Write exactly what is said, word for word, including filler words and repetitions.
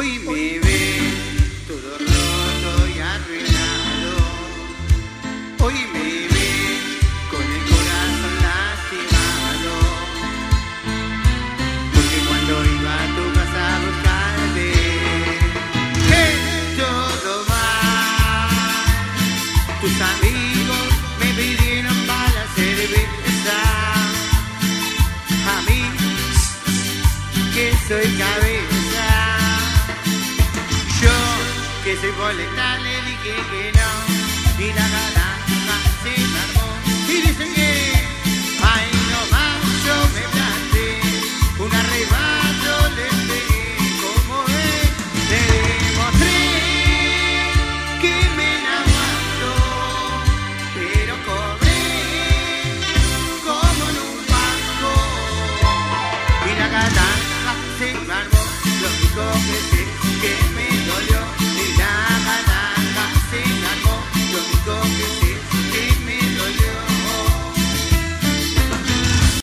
Hoy me ve todo roto y arruinado. Hoy me ve con el corazón lastimado. Porque cuando iba a tu casa a buscarte, que todo mal. Tus amigos me pidieron para la cerveza. A mí, que soy cabeza. Que soy boleta, le dije que no, y la garanja se me armó. Y dicen que, ay no más, yo me planté una reba.